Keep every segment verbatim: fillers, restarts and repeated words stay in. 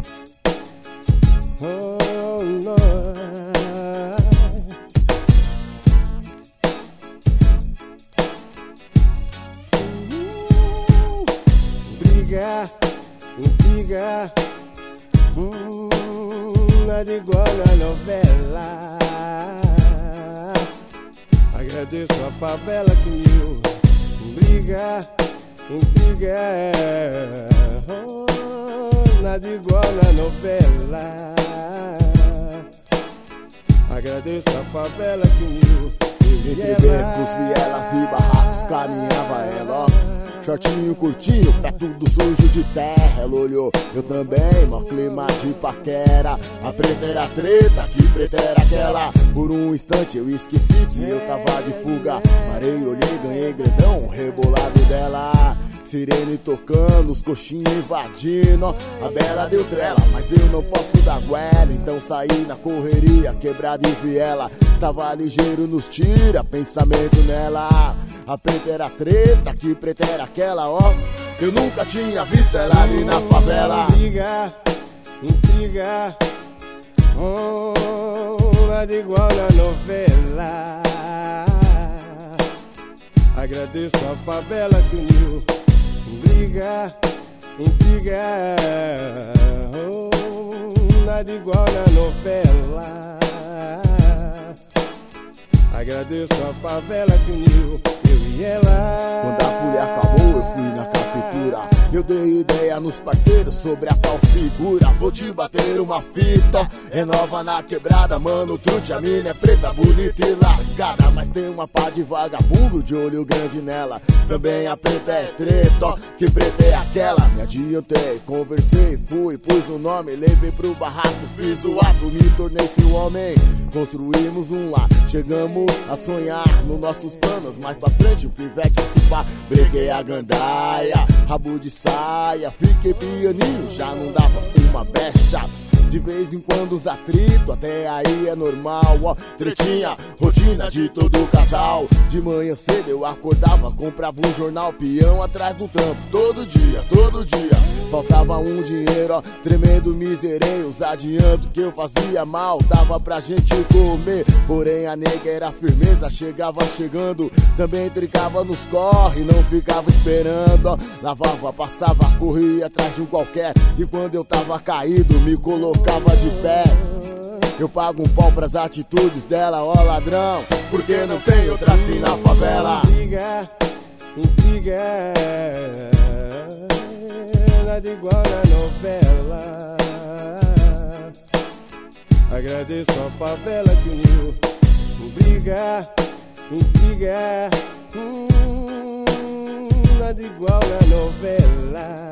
Oh, no. Uh, briga, intriga, hum, nada igual na novela. Agradeço a favela que uniu. Briga, intriga, oh, nada igual na novela. Agradeço a favela que uniu. Entre becos, vielas e barracos caminhava ela, ó. Shortinho curtinho, pé tudo sujo de terra. Ela olhou, eu também, mó clima de paquera. A preta era treta, que preta era aquela. Por um instante eu esqueci que eu tava de fuga. Parei, olhei, ganhei grandão, o rebolado dela. Sirene tocando, os coxinhos invadindo. A bela deu trela, mas eu não posso dar goela. Então saí na correria, quebrada e viela. Tava ligeiro nos tira, pensamento nela. A preta era treta, que preta era aquela, ó. Eu nunca tinha visto ela ali na favela. Intriga, intriga, oh, nada igual na novela. Agradeço a favela que uniu. Briga, intriga, oh, nada igual na novela. Agradeço a favela que uniu eu e ela. Quando a pulha acabou eu fui na captura. Eu dei ideia nos parceiros sobre a tal figura. Vou te bater uma fita, é nova na quebrada. Mano, trute, a mina é preta, bonita e largada. Mas tem uma pá de vagabundo de olho grande nela. Também a preta é treta, ó, que preta é aquela. Me adiantei, conversei, fui, pus o nome. Levei pro barraco, fiz o ato, me tornei seu homem. Construímos um lar, chegamos a sonhar nos nossos planos. Mais pra frente um pivete se pá. Breguei a gandaia, rabo de saia. Fiquei pianinho, já não dava uma becha. De vez em quando os atritos, até aí é normal, ó. Tretinha, rotina de todo casal. De manhã cedo eu acordava, comprava um jornal, peão atrás do trampo. Todo dia, todo dia, faltava um dinheiro, ó. Tremendo miserei, os adiantos que eu fazia mal, dava pra gente comer. Porém a nega era firmeza, chegava chegando. Também trincava nos corre, não ficava esperando, ó. Lavava, passava, corria atrás de um qualquer. E quando eu tava caído, me colocava de pé. Eu pago um pau pras atitudes dela, ó ladrão, porque não tem outra assim na favela. Intriga, intriga, nada igual na novela. Agradeço a favela que uniu. Briga, intriga, hum, nada igual na novela.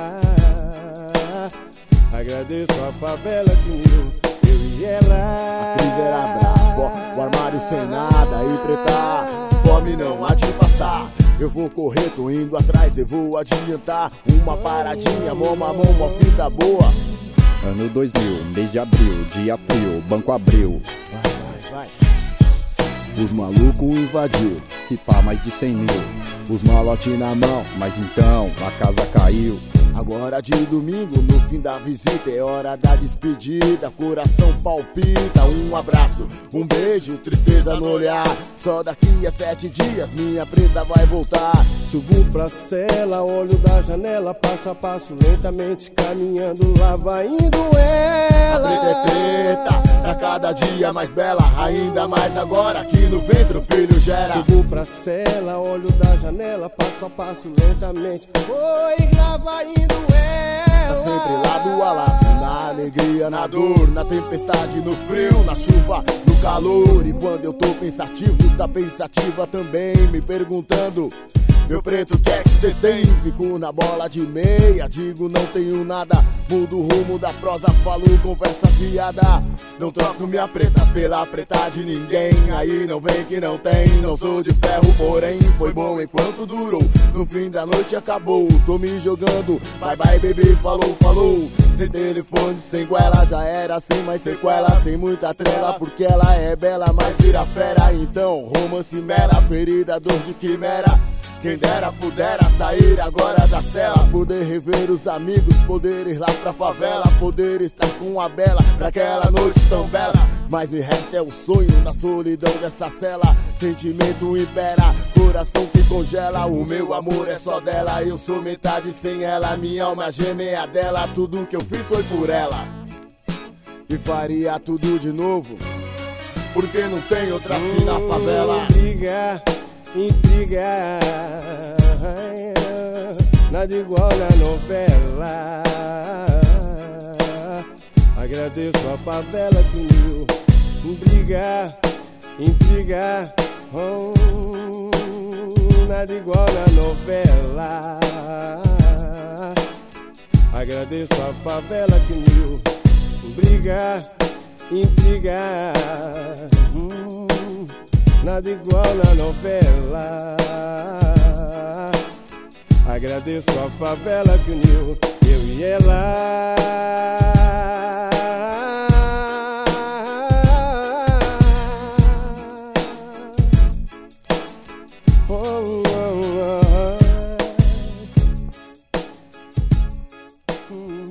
Agradeço a favela que uniu eu e ela. A crise era brava, ó, o armário sem nada. E preta, fome não há de passar. Eu vou correr, tô indo atrás, eu vou adiantar. Uma paradinha, mó mamão, mó fita boa. Ano dois mil, mês de abril, dia frio, banco abriu. Vai, vai, vai. Os malucos invadiu, se pá mais de cem mil. Os malote na mão, mas então a casa caiu. Agora de domingo, no fim da visita, é hora da despedida. Coração palpita, um abraço, um beijo, tristeza no olhar. Só daqui a sete dias minha preta vai voltar. Subo pra cela, olho da janela, passo a passo, lentamente caminhando, lá vai indo ela. A preta é preta, pra cada dia mais bela. Ainda mais agora que no ventre o filho gera. Subo pra cela, olho da janela, passo a passo, lentamente, oi, lá vai indo ela. Tá sempre lado a lado, na alegria, na dor, na tempestade, no frio, na chuva, no calor. E quando eu tô pensativo, tá pensativa também, me perguntando: meu preto, o que é que cê tem? Fico na bola de meia, digo não tenho nada. Mudo o rumo da prosa, falo conversa fiada. Não troco minha preta pela preta de ninguém. Aí não vem que não tem, não sou de ferro, porém foi bom enquanto durou. No fim da noite acabou, tô me jogando. Bye bye baby, falou, falou. Sem telefone, sem goela, já era sem mais sequela. Sem muita trela, porque ela é bela, mas vira fera. Então romance mera, ferida, dor de quimera. Quem dera pudera sair agora da cela, poder rever os amigos, poder ir lá pra favela, poder estar com a bela pra aquela noite tão bela. Mas me resta é o sonho na solidão dessa cela. Sentimento impera, coração que congela. O meu amor é só dela, eu sou metade sem ela. Minha alma gêmea é dela, tudo que eu fiz foi por ela. E faria tudo de novo, porque não tem outra assim na favela. Intriga, intriga, nada igual na novela. Agradeço a favela que uniu. Briga, intriga, oh, nada igual na novela. Agradeço a favela que uniu. Briga, intriga, hum, nada igual na novela. Agradeço a favela que uniu eu e ela. Oh, oh, oh. Mm.